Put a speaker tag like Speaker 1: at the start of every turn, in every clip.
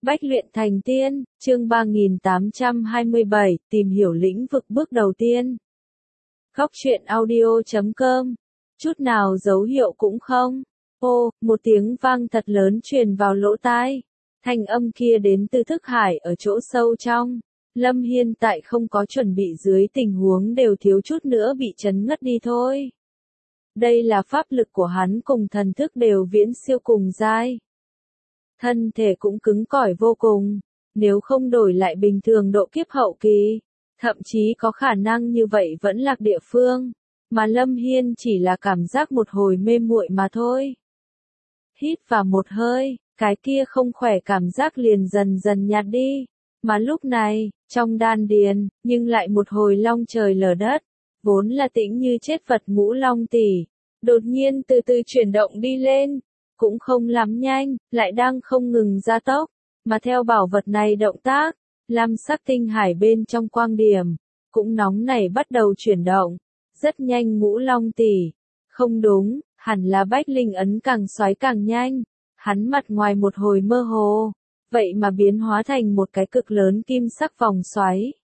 Speaker 1: Bách luyện thành tiên, chương 3827, tìm hiểu lĩnh vực bước đầu tiên. Góc truyện audio.com. Chút nào dấu hiệu cũng không. Ô, một tiếng vang thật lớn truyền vào lỗ tai. Thanh âm kia đến từ thức hải ở chỗ sâu trong. Lâm Hiên tại không có chuẩn bị dưới tình huống đều thiếu chút nữa bị chấn ngất đi thôi. Đây là pháp lực của hắn cùng thần thức đều viễn siêu cùng giai. Thân thể cũng cứng cỏi vô cùng, nếu không đổi lại bình thường độ kiếp hậu kỳ, thậm chí có khả năng như vậy vẫn lạc địa phương, mà Lâm Hiên chỉ là cảm giác một hồi mê muội mà thôi. Hít vào một hơi, cái kia không khỏe cảm giác liền dần dần nhạt đi, mà lúc này, trong đan điền, nhưng lại một hồi long trời lở đất, vốn là tĩnh như chết vật Ngũ Long Tỷ, đột nhiên từ từ chuyển động đi lên. Cũng không lắm nhanh, lại đang không ngừng gia tốc, mà theo bảo vật này động tác, lam sắc tinh hải bên trong quang điểm, cũng nóng nảy bắt đầu chuyển động, rất nhanh Ngũ Long Tỷ, không đúng, hẳn là Bách Linh ấn càng xoáy càng nhanh, hắn mặt ngoài một hồi mơ hồ, vậy mà biến hóa thành một cái cực lớn kim sắc vòng xoáy.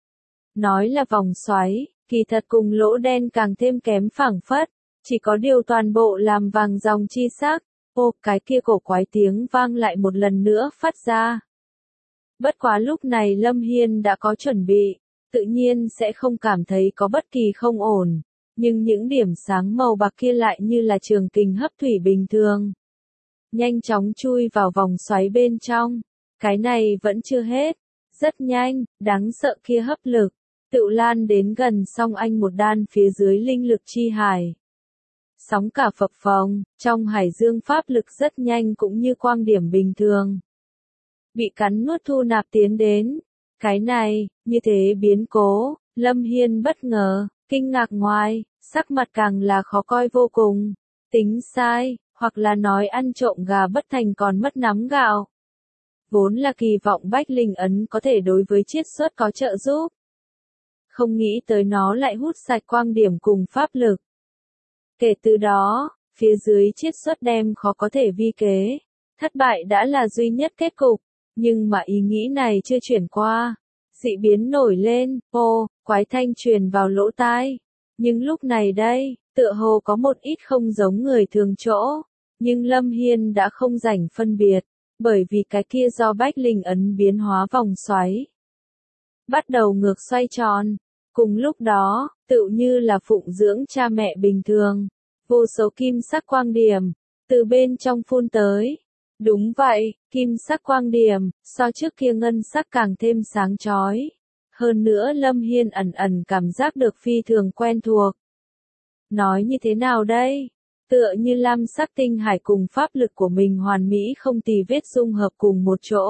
Speaker 1: Nói là vòng xoáy, kỳ thật cùng lỗ đen càng thêm kém phảng phất, chỉ có điều toàn bộ làm vàng dòng chi sắc. Ô, cái kia cổ quái tiếng vang lại một lần nữa phát ra. Bất quá lúc này Lâm Hiên đã có chuẩn bị, tự nhiên sẽ không cảm thấy có bất kỳ không ổn, nhưng những điểm sáng màu bạc kia lại như là trường kình hấp thủy bình thường. Nhanh chóng chui vào vòng xoáy bên trong, cái này vẫn chưa hết, rất nhanh, đáng sợ kia hấp lực, tự lan đến gần song anh một đan phía dưới linh lực chi hải. Sóng cả phập phồng, trong hải dương pháp lực rất nhanh cũng như quang điểm bình thường. Bị cắn nuốt thu nạp tiến đến. Cái này, như thế biến cố, Lâm Hiên bất ngờ, kinh ngạc ngoài, sắc mặt càng là khó coi vô cùng. Tính sai, hoặc là nói ăn trộm gà bất thành còn mất nắm gạo. Vốn là kỳ vọng Bách Linh ấn có thể đối với chiết xuất có trợ giúp. Không nghĩ tới nó lại hút sạch quang điểm cùng pháp lực. Kể từ đó, phía dưới chiết xuất đem khó có thể vi kế. Thất bại đã là duy nhất kết cục, nhưng mà ý nghĩ này chưa chuyển qua. Dị biến nổi lên, ô, quái thanh truyền vào lỗ tai. Nhưng lúc này đây, tựa hồ có một ít không giống người thường chỗ. Nhưng Lâm Hiên đã không rảnh phân biệt, bởi vì cái kia do Bách Linh ấn biến hóa vòng xoáy. Bắt đầu ngược xoay tròn. Cùng lúc đó, tựu như là phụng dưỡng cha mẹ bình thường, vô số kim sắc quang điểm, từ bên trong phun tới. Đúng vậy, kim sắc quang điểm, so trước kia ngân sắc càng thêm sáng chói. Hơn nữa Lâm Hiên ẩn ẩn cảm giác được phi thường quen thuộc. Nói như thế nào đây? Tựa như lam sắc tinh hải cùng pháp lực của mình hoàn mỹ không tì vết dung hợp cùng một chỗ.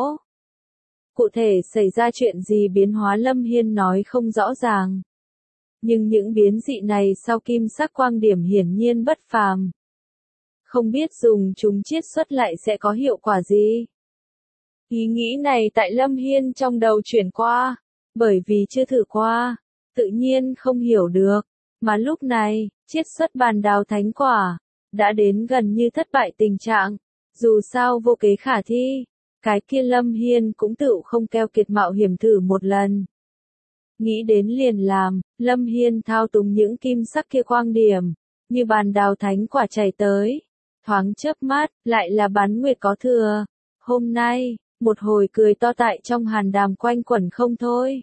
Speaker 1: Cụ thể xảy ra chuyện gì biến hóa Lâm Hiên nói không rõ ràng. Nhưng những biến dị này sau kim sắc quang điểm hiển nhiên bất phàm. Không biết dùng chúng chiết xuất lại sẽ có hiệu quả gì. Ý nghĩ này tại Lâm Hiên trong đầu chuyển qua, bởi vì chưa thử qua, tự nhiên không hiểu được. Mà lúc này, chiết xuất bàn đào thánh quả, đã đến gần như thất bại tình trạng, dù sao vô kế khả thi. Cái kia Lâm Hiên cũng tự không keo kiệt mạo hiểm thử một lần. Nghĩ đến liền làm, Lâm Hiên thao túng những kim sắc kia quang điểm, như bàn đào thánh quả chảy tới. Thoáng chớp mắt, lại là bán nguyệt có thừa. Hôm nay, một hồi cười to tại trong hàn đàm quanh quẩn không thôi.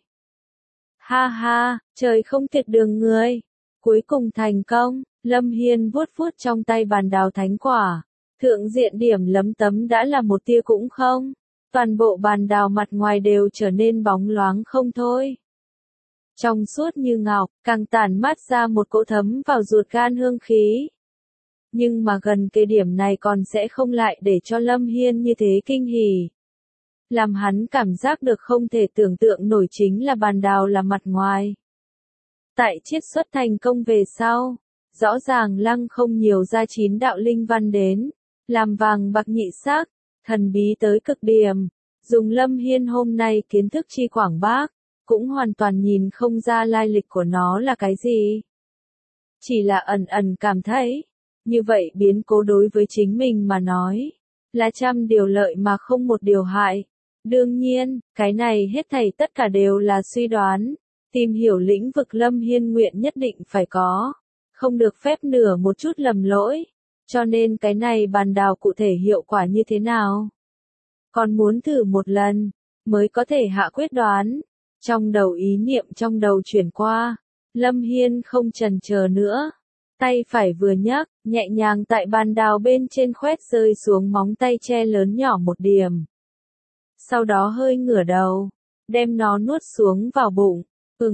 Speaker 1: Ha ha, trời không thiệt đường người. Cuối cùng thành công, Lâm Hiên vuốt vuốt trong tay bàn đào thánh quả. Thượng diện điểm lấm tấm đã là một tia cũng không. Toàn bộ bàn đào mặt ngoài đều trở nên bóng loáng không thôi. Trong suốt như ngọc, càng tản mát ra một cỗ thấm vào ruột gan hương khí. Nhưng mà gần cái điểm này còn sẽ không lại để cho Lâm Hiên như thế kinh hỉ. Làm hắn cảm giác được không thể tưởng tượng nổi chính là bàn đào là mặt ngoài. Tại chiết xuất thành công về sau, rõ ràng lăng không nhiều ra 9 đạo linh văn đến, làm vàng bạc nhị sắc, thần bí tới cực điểm. Dùng Lâm Hiên hôm nay kiến thức chi quảng bác, cũng hoàn toàn nhìn không ra lai lịch của nó là cái gì. Chỉ là ẩn ẩn cảm thấy, như vậy biến cố đối với chính mình mà nói, là trăm điều lợi mà không một điều hại. Đương nhiên, cái này hết thảy tất cả đều là suy đoán. Tìm hiểu lĩnh vực Lâm Hiên nguyện nhất định phải có. Không được phép nửa một chút lầm lỗi. Cho nên cái này bàn đào cụ thể hiệu quả như thế nào? Còn muốn thử một lần, mới có thể hạ quyết đoán. Trong đầu ý niệm trong đầu chuyển qua. Lâm Hiên không chần chờ nữa. Tay phải vừa nhấc, nhẹ nhàng tại bàn đào bên trên khoét rơi xuống móng tay che lớn nhỏ một điểm. Sau đó hơi ngửa đầu, đem nó nuốt xuống vào bụng.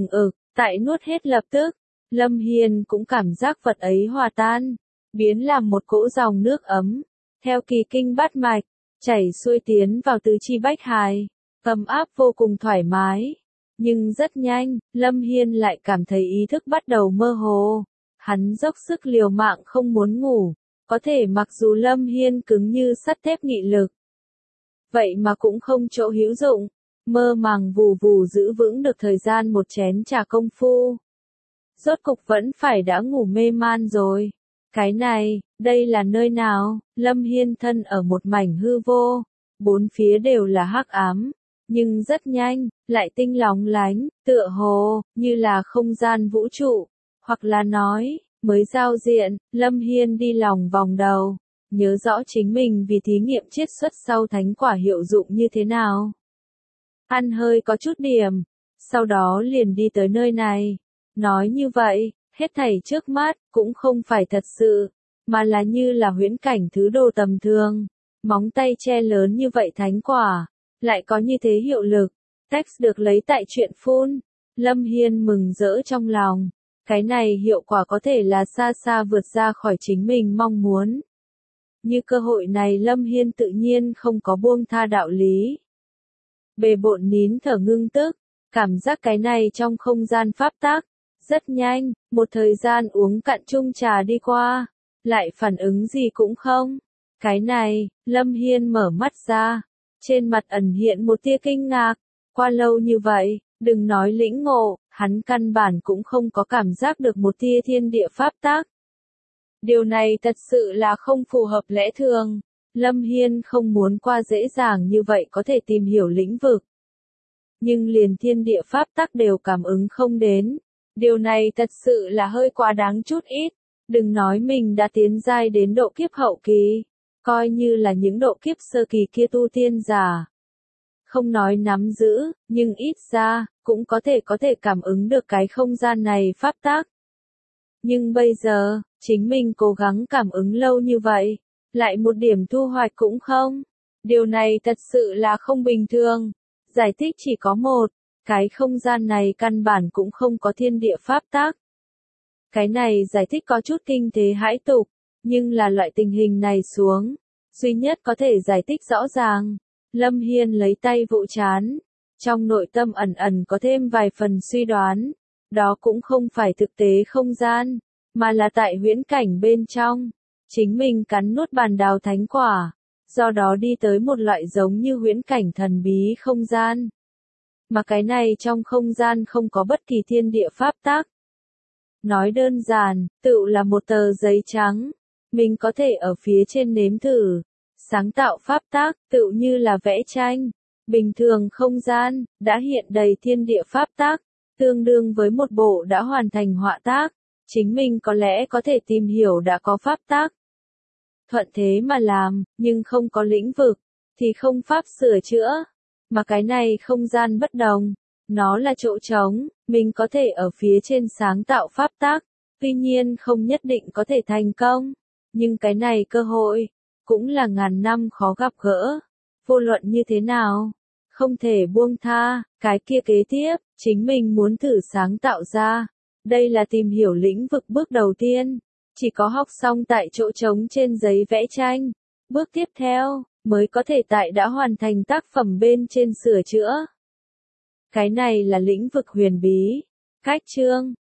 Speaker 1: Tại nuốt hết lập tức, Lâm Hiên cũng cảm giác vật ấy hòa tan, biến làm một cỗ dòng nước ấm, theo kỳ kinh bát mạch, chảy xuôi tiến vào tứ chi bách hài, ấm áp vô cùng thoải mái. Nhưng rất nhanh, Lâm Hiên lại cảm thấy ý thức bắt đầu mơ hồ. Hắn dốc sức liều mạng không muốn ngủ, có thể mặc dù Lâm Hiên cứng như sắt thép nghị lực, vậy mà cũng không chỗ hữu dụng, mơ màng vù vù giữ vững được thời gian một chén trà công phu. Rốt cục vẫn phải đã ngủ mê man rồi. Cái này, đây là nơi nào? Lâm Hiên thân ở một mảnh hư vô, bốn phía đều là hắc ám, nhưng rất nhanh, lại tinh lóng lánh, tựa hồ, như là không gian vũ trụ, hoặc là nói, mới giao diện, Lâm Hiên đi lòng vòng đầu, nhớ rõ chính mình vì thí nghiệm chiết xuất sau thánh quả hiệu dụng như thế nào. Ăn hơi có chút điểm, sau đó liền đi tới nơi này. Nói như vậy, hết thảy trước mắt, cũng không phải thật sự, mà là như là huyễn cảnh thứ đồ tầm thường. Móng tay che lớn như vậy thánh quả, lại có như thế hiệu lực. Text được lấy tại truyện phun. Lâm Hiên mừng rỡ trong lòng. Cái này hiệu quả có thể là xa xa vượt ra khỏi chính mình mong muốn. Như cơ hội này Lâm Hiên tự nhiên không có buông tha đạo lý. Bề bộn nín thở ngưng tức, cảm giác cái này trong không gian pháp tắc. Rất nhanh, một thời gian uống cạn chung trà đi qua, lại phản ứng gì cũng không. Cái này, Lâm Hiên mở mắt ra, trên mặt ẩn hiện một tia kinh ngạc. Qua lâu như vậy, đừng nói lĩnh ngộ, hắn căn bản cũng không có cảm giác được một tia thiên địa pháp tắc. Điều này thật sự là không phù hợp lẽ thường. Lâm Hiên không muốn qua dễ dàng như vậy có thể tìm hiểu lĩnh vực. Nhưng liền thiên địa pháp tắc đều cảm ứng không đến. Điều này thật sự là hơi quá đáng chút ít. Đừng nói mình đã tiến giai đến độ kiếp hậu kỳ. Coi như là những độ kiếp sơ kỳ kia tu tiên giả. Không nói nắm giữ, nhưng ít ra, cũng có thể cảm ứng được cái không gian này pháp tắc. Nhưng bây giờ, chính mình cố gắng cảm ứng lâu như vậy, lại một điểm thu hoạch cũng không. Điều này thật sự là không bình thường. Giải thích chỉ có một, cái không gian này căn bản cũng không có thiên địa pháp tắc. Cái này giải thích có chút kinh thế hãi tục, nhưng là loại tình hình này xuống, duy nhất có thể giải thích rõ ràng. Lâm Hiên lấy tay vỗ trán, trong nội tâm ẩn ẩn có thêm vài phần suy đoán, đó cũng không phải thực tế không gian, mà là tại huyễn cảnh bên trong. Chính mình cắn nuốt bàn đào thánh quả, do đó đi tới một loại giống như huyễn cảnh thần bí không gian. Mà cái này trong không gian không có bất kỳ thiên địa pháp tắc. Nói đơn giản, tựu là một tờ giấy trắng, mình có thể ở phía trên nếm thử. Sáng tạo pháp tắc, tựu như là vẽ tranh. Bình thường không gian, đã hiện đầy thiên địa pháp tắc, tương đương với một bộ đã hoàn thành họa tác. Chính mình có lẽ có thể tìm hiểu đã có pháp tắc. Thuận thế mà làm, nhưng không có lĩnh vực, thì không pháp sửa chữa. Mà cái này không gian bất đồng, nó là chỗ trống, mình có thể ở phía trên sáng tạo pháp tắc, tuy nhiên không nhất định có thể thành công. Nhưng cái này cơ hội, cũng là ngàn năm khó gặp gỡ. Vô luận như thế nào, không thể buông tha, cái kia kế tiếp, chính mình muốn thử sáng tạo ra. Đây là tìm hiểu lĩnh vực bước đầu tiên. Chỉ có học xong tại chỗ trống trên giấy vẽ tranh. Bước tiếp theo, mới có thể tại đã hoàn thành tác phẩm bên trên sửa chữa. Cái này là lĩnh vực huyền bí. Cách chương